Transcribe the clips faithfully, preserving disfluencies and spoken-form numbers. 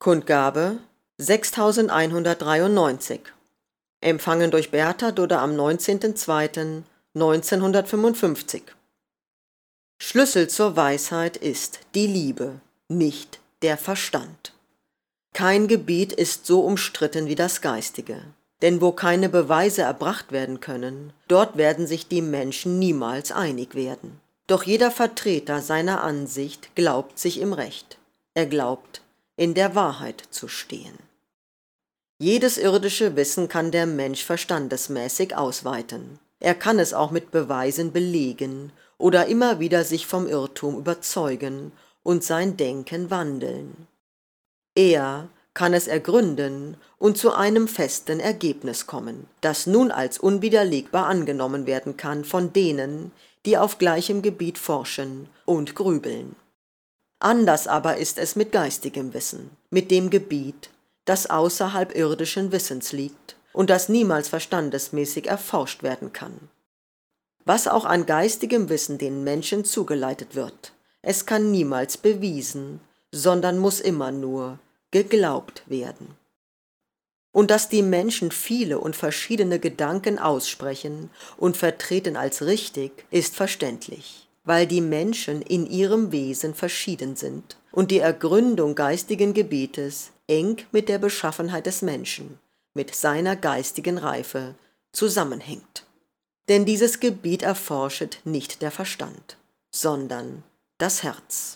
Kundgabe sechstausendeinhundertdreiundneunzig. Empfangen durch Bertha Dudder am neunzehnten zweiten neunzehnhundertfünfundfünfzig. Schlüssel zur Weisheit ist die Liebe, nicht der Verstand. Kein Gebiet ist so umstritten wie das Geistige, denn wo keine Beweise erbracht werden können, dort werden sich die Menschen niemals einig werden. Doch jeder Vertreter seiner Ansicht glaubt sich im Recht. Er glaubt, in der Wahrheit zu stehen. Jedes irdische Wissen kann der Mensch verstandesmäßig ausweiten. Er kann es auch mit Beweisen belegen oder immer wieder sich vom Irrtum überzeugen und sein Denken wandeln. Er kann es ergründen und zu einem festen Ergebnis kommen, das nun als unwiderlegbar angenommen werden kann von denen, die auf gleichem Gebiet forschen und grübeln. Anders aber ist es mit geistigem Wissen, mit dem Gebiet, das außerhalb irdischen Wissens liegt und das niemals verstandesmäßig erforscht werden kann. Was auch an geistigem Wissen den Menschen zugeleitet wird, es kann niemals bewiesen, sondern muss immer nur geglaubt werden. Und dass die Menschen viele und verschiedene Gedanken aussprechen und vertreten als richtig, ist verständlich, weil die Menschen in ihrem Wesen verschieden sind und die Ergründung geistigen Gebietes eng mit der Beschaffenheit des Menschen, mit seiner geistigen Reife zusammenhängt. Denn dieses Gebiet erforschet nicht der Verstand, sondern das Herz.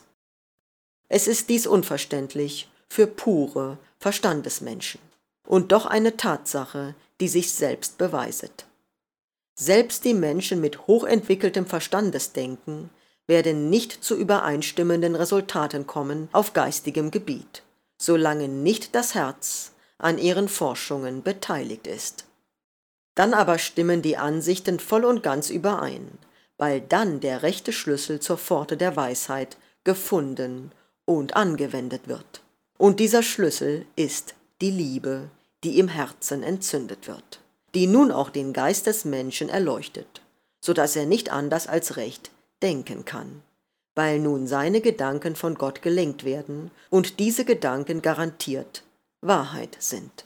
Es ist dies unverständlich für pure Verstandesmenschen und doch eine Tatsache, die sich selbst beweiset. Selbst die Menschen mit hochentwickeltem Verstandesdenken werden nicht zu übereinstimmenden Resultaten kommen auf geistigem Gebiet, solange nicht das Herz an ihren Forschungen beteiligt ist. Dann aber stimmen die Ansichten voll und ganz überein, weil dann der rechte Schlüssel zur Pforte der Weisheit gefunden und angewendet wird. Und dieser Schlüssel ist die Liebe, die im Herzen entzündet wird, die nun auch den Geist des Menschen erleuchtet, so dass er nicht anders als recht denken kann, weil nun seine Gedanken von Gott gelenkt werden und diese Gedanken garantiert Wahrheit sind.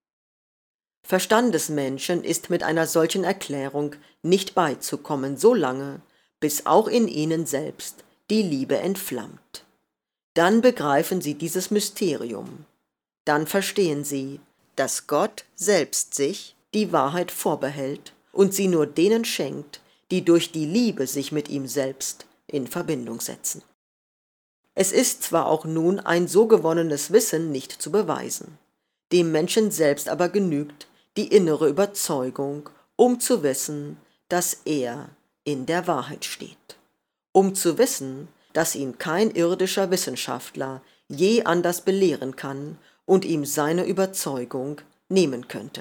Verstandesmenschen ist mit einer solchen Erklärung nicht beizukommen, so lange, bis auch in ihnen selbst die Liebe entflammt. Dann begreifen sie dieses Mysterium. Dann verstehen sie, dass Gott selbst sich die Wahrheit vorbehält und sie nur denen schenkt, die durch die Liebe sich mit ihm selbst in Verbindung setzen. Es ist zwar auch nun ein so gewonnenes Wissen nicht zu beweisen, dem Menschen selbst aber genügt die innere Überzeugung, um zu wissen, dass er in der Wahrheit steht, um zu wissen, dass ihn kein irdischer Wissenschaftler je anders belehren kann und ihm seine Überzeugung nehmen könnte.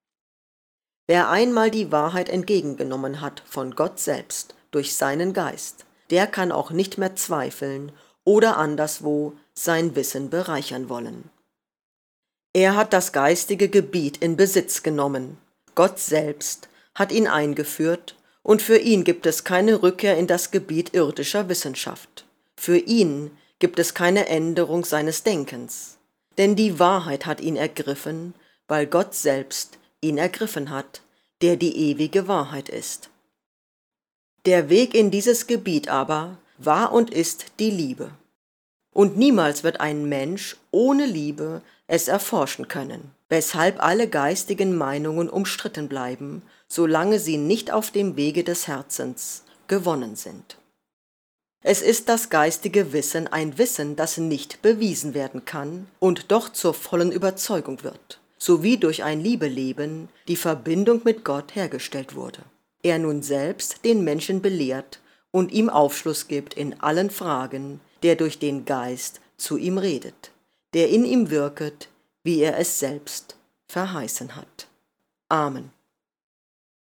Wer einmal die Wahrheit entgegengenommen hat von Gott selbst durch seinen Geist, der kann auch nicht mehr zweifeln oder anderswo sein Wissen bereichern wollen. Er hat das geistige Gebiet in Besitz genommen, Gott selbst hat ihn eingeführt, und für ihn gibt es keine Rückkehr in das Gebiet irdischer Wissenschaft. Für ihn gibt es keine Änderung seines Denkens, denn die Wahrheit hat ihn ergriffen, weil Gott selbst ihn ergriffen hat, der die ewige Wahrheit ist. Der Weg in dieses Gebiet aber war und ist die Liebe. Und niemals wird ein Mensch ohne Liebe es erforschen können, weshalb alle geistigen Meinungen umstritten bleiben, solange sie nicht auf dem Wege des Herzens gewonnen sind. Es ist das geistige Wissen ein Wissen, das nicht bewiesen werden kann und doch zur vollen Überzeugung wird, sowie durch ein Liebeleben die Verbindung mit Gott hergestellt wurde. Er nun selbst den Menschen belehrt und ihm Aufschluss gibt in allen Fragen, der durch den Geist zu ihm redet, der in ihm wirket, wie er es selbst verheißen hat. Amen.